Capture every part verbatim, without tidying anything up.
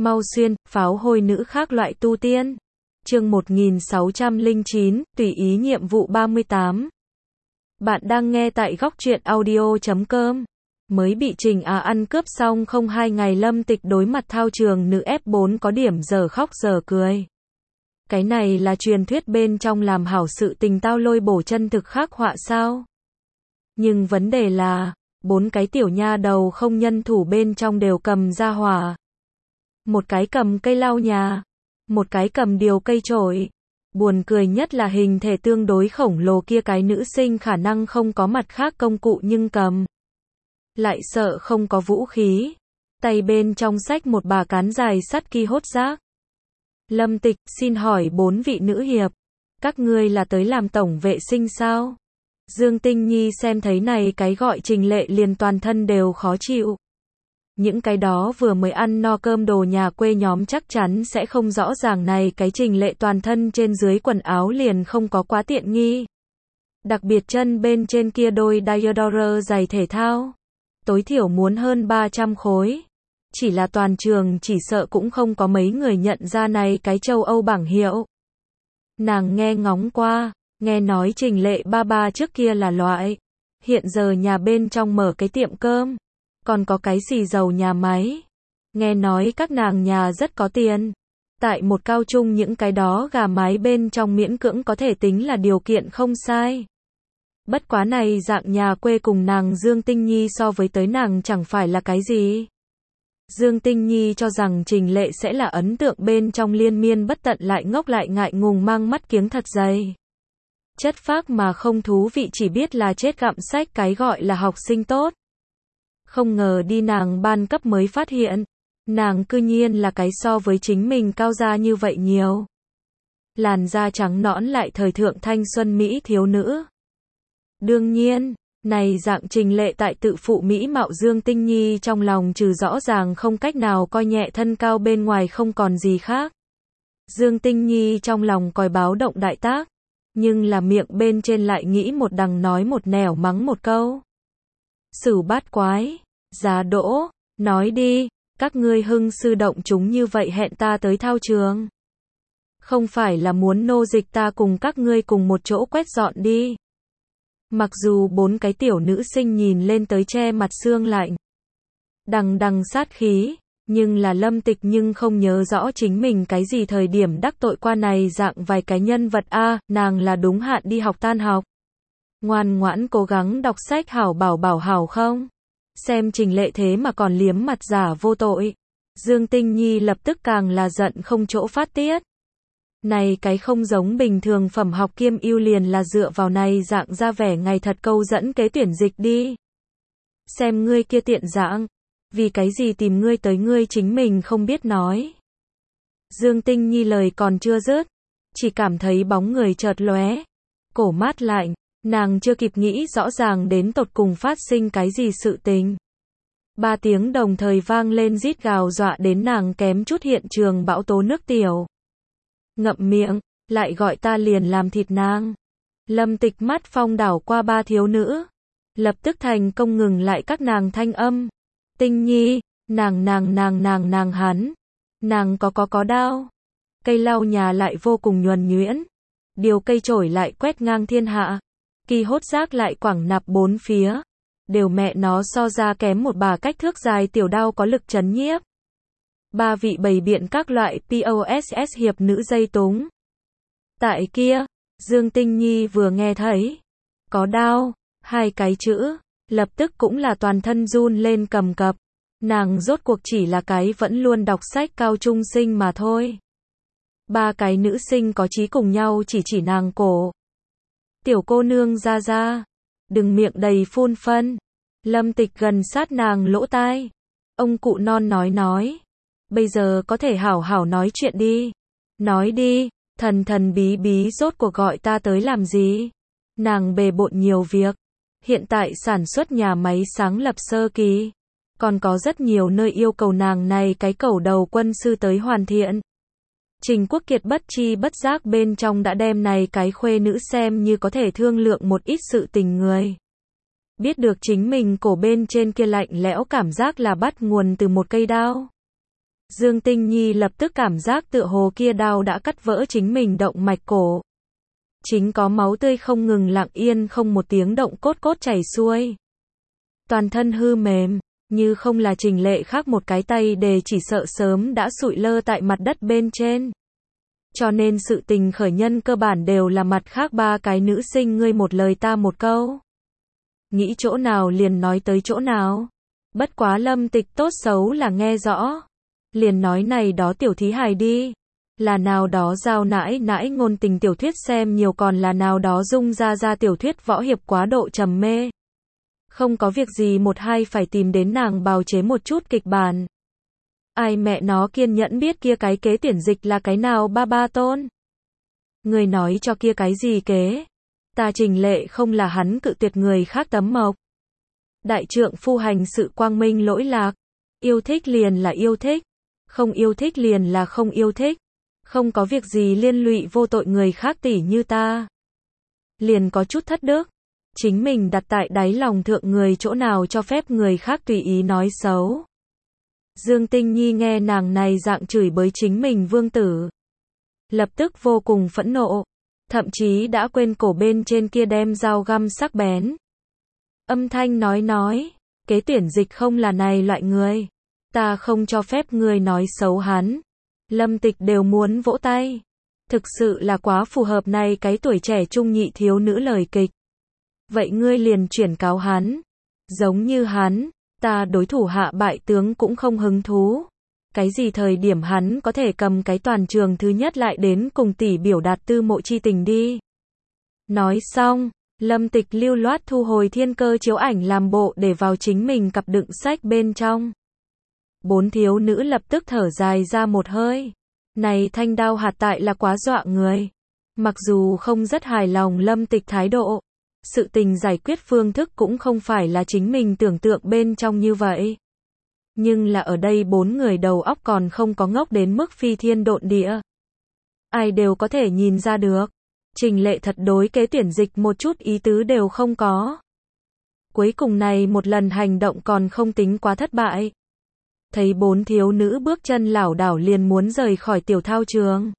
Mau xuyên, pháo hôi nữ khác loại tu tiên. Chương một nghìn sáu trăm lẻ chín, tùy ý nhiệm vụ ba mươi tám. Bạn đang nghe tại góc truyện audio chấm com. Mới bị Trình Á ăn cướp xong không hai ngày Lâm Tịch đối mặt thao trường nữ ép bốn có điểm giờ khóc giờ cười. Cái này là truyền thuyết bên trong làm hảo sự tình tao lôi bổ chân thực khắc họa sao? Nhưng vấn đề là, bốn cái tiểu nha đầu không nhân thủ bên trong đều cầm ra hỏa. Một cái cầm cây lau nhà, một cái cầm điều cây chổi. Buồn cười nhất là hình thể tương đối khổng lồ kia cái nữ sinh khả năng không có mặt khác công cụ nhưng cầm. Lại sợ không có vũ khí. Tay bên trong xách một bà cán dài sắt ki hốt rác. Lâm Tịch, xin hỏi bốn vị nữ hiệp, các ngươi là tới làm tổng vệ sinh sao? Dương Tinh Nhi xem thấy này cái gọi Trình Lệ liền toàn thân đều khó chịu. Những cái đó vừa mới ăn no cơm đồ nhà quê nhóm chắc chắn sẽ không rõ ràng này cái Trình Lệ toàn thân trên dưới quần áo liền không có quá tiện nghi. Đặc biệt chân bên trên kia đôi Diodore giày thể thao. Tối thiểu muốn hơn ba trăm khối. Chỉ là toàn trường chỉ sợ cũng không có mấy người nhận ra này cái châu Âu bảng hiệu. Nàng nghe ngóng qua, nghe nói Trình Lệ ba ba trước kia là loại. Hiện giờ nhà bên trong mở cái tiệm cơm. Còn có cái xì dầu nhà máy. Nghe nói các nàng nhà rất có tiền. Tại một cao trung những cái đó gà mái bên trong miễn cưỡng có thể tính là điều kiện không sai. Bất quá này dạng nhà quê cùng nàng Dương Tinh Nhi so với tới nàng chẳng phải là cái gì. Dương Tinh Nhi cho rằng Trình Lệ sẽ là ấn tượng bên trong liên miên bất tận lại ngốc lại ngại ngùng mang mắt kiếng thật dày. Chất phác mà không thú vị chỉ biết là chết gặm sách cái gọi là học sinh tốt. Không ngờ đi nàng ban cấp mới phát hiện, nàng cư nhiên là cái so với chính mình cao ra như vậy nhiều. Làn da trắng nõn lại thời thượng thanh xuân Mỹ thiếu nữ. Đương nhiên, này dạng Trình Lệ tại tự phụ Mỹ mạo Dương Tinh Nhi trong lòng trừ rõ ràng không cách nào coi nhẹ thân cao bên ngoài không còn gì khác. Dương Tinh Nhi trong lòng còi báo động đại tác, nhưng là miệng bên trên lại nghĩ một đằng nói một nẻo mắng một câu. Sửu bát quái, giá đỗ, nói đi, các ngươi hưng sư động chúng như vậy hẹn ta tới thao trường. Không phải là muốn nô dịch ta cùng các ngươi cùng một chỗ quét dọn đi. Mặc dù bốn cái tiểu nữ sinh nhìn lên tới che mặt xương lạnh. Đằng đằng sát khí, nhưng là Lâm Tịch nhưng không nhớ rõ chính mình cái gì thời điểm đắc tội qua này dạng vài cái nhân vật a, à, nàng là đúng hạn đi học tan học. Ngoan ngoãn cố gắng đọc sách hảo bảo bảo hảo không? Xem Trình Lệ thế mà còn liếm mặt giả vô tội. Dương Tinh Nhi lập tức càng là giận không chỗ phát tiết. Này cái không giống bình thường phẩm học kiêm ưu liền là dựa vào này dạng ra vẻ ngày thật câu dẫn kế tuyển dịch đi. Xem ngươi kia tiện dạng. Vì cái gì tìm ngươi tới ngươi chính mình không biết nói. Dương Tinh Nhi lời còn chưa dứt. Chỉ cảm thấy bóng người chợt lóe. Cổ mát lạnh. Nàng chưa kịp nghĩ rõ ràng đến tột cùng phát sinh cái gì sự tình. Ba tiếng đồng thời vang lên rít gào dọa đến nàng kém chút hiện trường bão tố nước tiểu. Ngậm miệng, lại gọi ta liền làm thịt nàng. Lâm Tịch mắt phong đảo qua ba thiếu nữ. Lập tức thành công ngừng lại các nàng thanh âm. Tinh Nhi, nàng nàng nàng nàng nàng hắn. Nàng có có có đao. Cây lau nhà lại vô cùng nhuần nhuyễn. Điều cây chổi lại quét ngang thiên hạ. Kỳ hốt rác lại quẳng nạp bốn phía. Đều mẹ nó so ra kém một bà cách thước dài tiểu đao có lực chấn nhiếp. Ba vị bày biện các loại poss hiệp nữ dây túng. Tại kia, Dương Tinh Nhi vừa nghe thấy. Có đao, hai cái chữ, lập tức cũng là toàn thân run lên cầm cập. Nàng rốt cuộc chỉ là cái vẫn luôn đọc sách cao trung sinh mà thôi. Ba cái nữ sinh có chí cùng nhau chỉ chỉ nàng cổ. Tiểu cô nương ra ra, đừng miệng đầy phun phân. Lâm Tịch gần sát nàng lỗ tai. Ông cụ non nói nói. Bây giờ có thể hảo hảo nói chuyện đi. Nói đi, thần thần bí bí rốt cuộc gọi ta tới làm gì? Nàng bề bộn nhiều việc. Hiện tại sản xuất nhà máy sáng lập sơ kỳ. Còn có rất nhiều nơi yêu cầu nàng này cái cẩu đầu quân sư tới hoàn thiện. Trình Quốc Kiệt bất chi bất giác bên trong đã đem này cái khuê nữ xem như có thể thương lượng một ít sự tình người. Biết được chính mình cổ bên trên kia lạnh lẽo cảm giác là bắt nguồn từ một cây đao. Dương Tinh Nhi lập tức cảm giác tựa hồ kia đao đã cắt vỡ chính mình động mạch cổ. Chính có máu tươi không ngừng lặng yên không một tiếng động cốt cốt chảy xuôi. Toàn thân hư mềm, như không là Trình Lệ khác một cái tay đề chỉ sợ sớm đã sụi lơ tại mặt đất bên trên. Cho nên sự tình khởi nhân cơ bản đều là mặt khác ba cái nữ sinh ngươi một lời ta một câu. Nghĩ chỗ nào liền nói tới chỗ nào. Bất quá Lâm Tịch tốt xấu là nghe rõ. Liền nói này đó tiểu thí hài đi. Là nào đó giao nãi nãi ngôn tình tiểu thuyết xem nhiều còn là nào đó dung ra ra tiểu thuyết võ hiệp quá độ trầm mê. Không có việc gì một hai phải tìm đến nàng bào chế một chút kịch bản. Ai mẹ nó kiên nhẫn biết kia cái kế tuyển dịch là cái nào ba ba tôn. Người nói cho kia cái gì kế. Ta Trình Lệ không là hắn cự tuyệt người khác tấm mộc. Đại trượng phu hành sự quang minh lỗi lạc. Yêu thích liền là yêu thích. Không yêu thích liền là không yêu thích. Không có việc gì liên lụy vô tội người khác tỉ như ta. Liền có chút thất đức. Chính mình đặt tại đáy lòng thượng người chỗ nào cho phép người khác tùy ý nói xấu. Dương Tinh Nhi nghe nàng này dạng chửi bới chính mình vương tử. Lập tức vô cùng phẫn nộ. Thậm chí đã quên cổ bên trên kia đem dao găm sắc bén. Âm thanh nói nói. Kế tuyển dịch không là này loại người. Ta không cho phép người nói xấu hắn. Lâm Tịch đều muốn vỗ tay. Thực sự là quá phù hợp này cái tuổi trẻ trung nhị thiếu nữ lời kịch. Vậy ngươi liền chuyển cáo hắn. Giống như hắn, ta đối thủ hạ bại tướng cũng không hứng thú. Cái gì thời điểm hắn có thể cầm cái toàn trường thứ nhất lại đến cùng tỷ biểu đạt tư mộ chi tình đi. Nói xong, Lâm Tịch lưu loát thu hồi thiên cơ chiếu ảnh làm bộ để vào chính mình cặp đựng sách bên trong. Bốn thiếu nữ lập tức thở dài ra một hơi. Này thanh đao hạt tại là quá dọa người. Mặc dù không rất hài lòng Lâm Tịch thái độ. Sự tình giải quyết phương thức cũng không phải là chính mình tưởng tượng bên trong như vậy. Nhưng là ở đây bốn người đầu óc còn không có ngốc đến mức phi thiên độn địa. Ai đều có thể nhìn ra được. Trình Lệ thật đối kế tuyển dịch một chút ý tứ đều không có. Cuối cùng này một lần hành động còn không tính quá thất bại. Thấy bốn thiếu nữ bước chân lảo đảo liền muốn rời khỏi tiểu thao trường.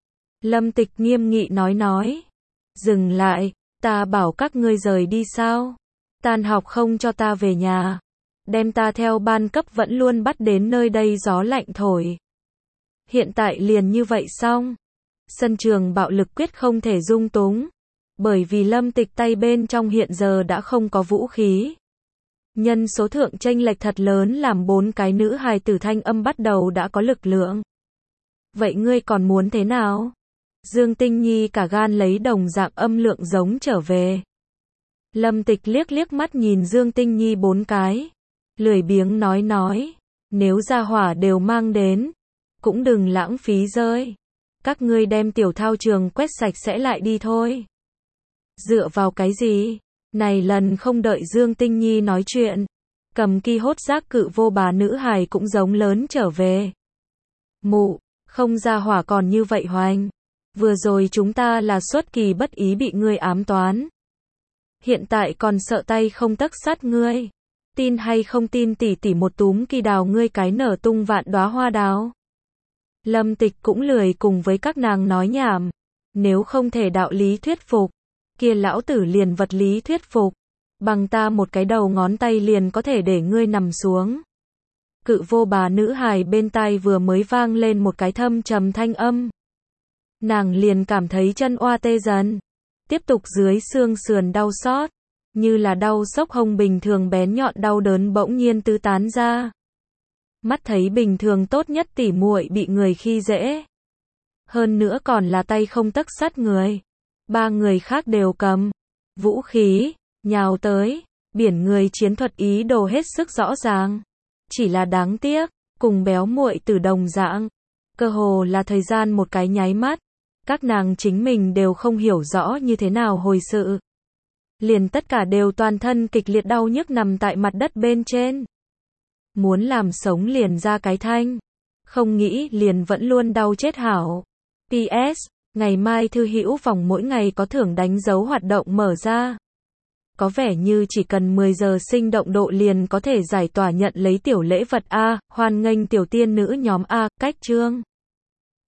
Lâm Tịch nghiêm nghị nói nói. Dừng lại. Ta bảo các ngươi rời đi sao? Tan học không cho ta về nhà. Đem ta theo ban cấp vẫn luôn bắt đến nơi đây gió lạnh thổi. Hiện tại liền như vậy xong. Sân trường bạo lực quyết không thể dung túng. Bởi vì Lâm Tịch tay bên trong hiện giờ đã không có vũ khí. Nhân số thượng chênh lệch thật lớn làm bốn cái nữ hài tử thanh âm bắt đầu đã có lực lượng. Vậy ngươi còn muốn thế nào? Dương Tinh Nhi cả gan lấy đồng dạng âm lượng giống trở về. Lâm Tịch liếc liếc mắt nhìn Dương Tinh Nhi bốn cái. Lười biếng nói nói. Nếu ra hỏa đều mang đến. Cũng đừng lãng phí rơi. Các ngươi đem tiểu thao trường quét sạch sẽ lại đi thôi. Dựa vào cái gì? Này lần không đợi Dương Tinh Nhi nói chuyện. Cầm ki hốt giác cự vô bà nữ hài cũng giống lớn trở về. Mụ, không ra hỏa còn như vậy hoành. Vừa rồi chúng ta là xuất kỳ bất ý bị ngươi ám toán. Hiện tại còn sợ tay không tấc sắt ngươi. Tin hay không tin tỉ tỉ một túm kỳ đào ngươi cái nở tung vạn đóa hoa đào. Lâm Tịch cũng lười cùng với các nàng nói nhảm. Nếu không thể đạo lý thuyết phục, kia lão tử liền vật lý thuyết phục. Bằng ta một cái đầu ngón tay liền có thể để ngươi nằm xuống. Cự vô bà nữ hài bên tai vừa mới vang lên một cái thâm trầm thanh âm. Nàng liền cảm thấy chân oa tê dần. Tiếp tục dưới xương sườn đau xót. Như là đau sốc hông bình thường bén nhọn đau đớn bỗng nhiên tứ tán ra. Mắt thấy bình thường tốt nhất tỉ muội bị người khi dễ. Hơn nữa còn là tay không tấc sắt người. Ba người khác đều cầm vũ khí, nhào tới. Biển người chiến thuật ý đồ hết sức rõ ràng. Chỉ là đáng tiếc, cùng béo muội từ đồng dạng. Cơ hồ là thời gian một cái nháy mắt. Các nàng chính mình đều không hiểu rõ như thế nào hồi sự. Liền tất cả đều toàn thân kịch liệt đau nhức nằm tại mặt đất bên trên. Muốn làm sống liền ra cái thanh. Không nghĩ liền vẫn luôn đau chết hảo. pê ét. Ngày mai thư hữu phòng mỗi ngày có thưởng đánh dấu hoạt động mở ra. có vẻ như chỉ cần mười giờ sinh động độ liền có thể giải tỏa nhận lấy tiểu lễ vật A, hoan nghênh tiểu tiên nữ nhóm A, cách chương.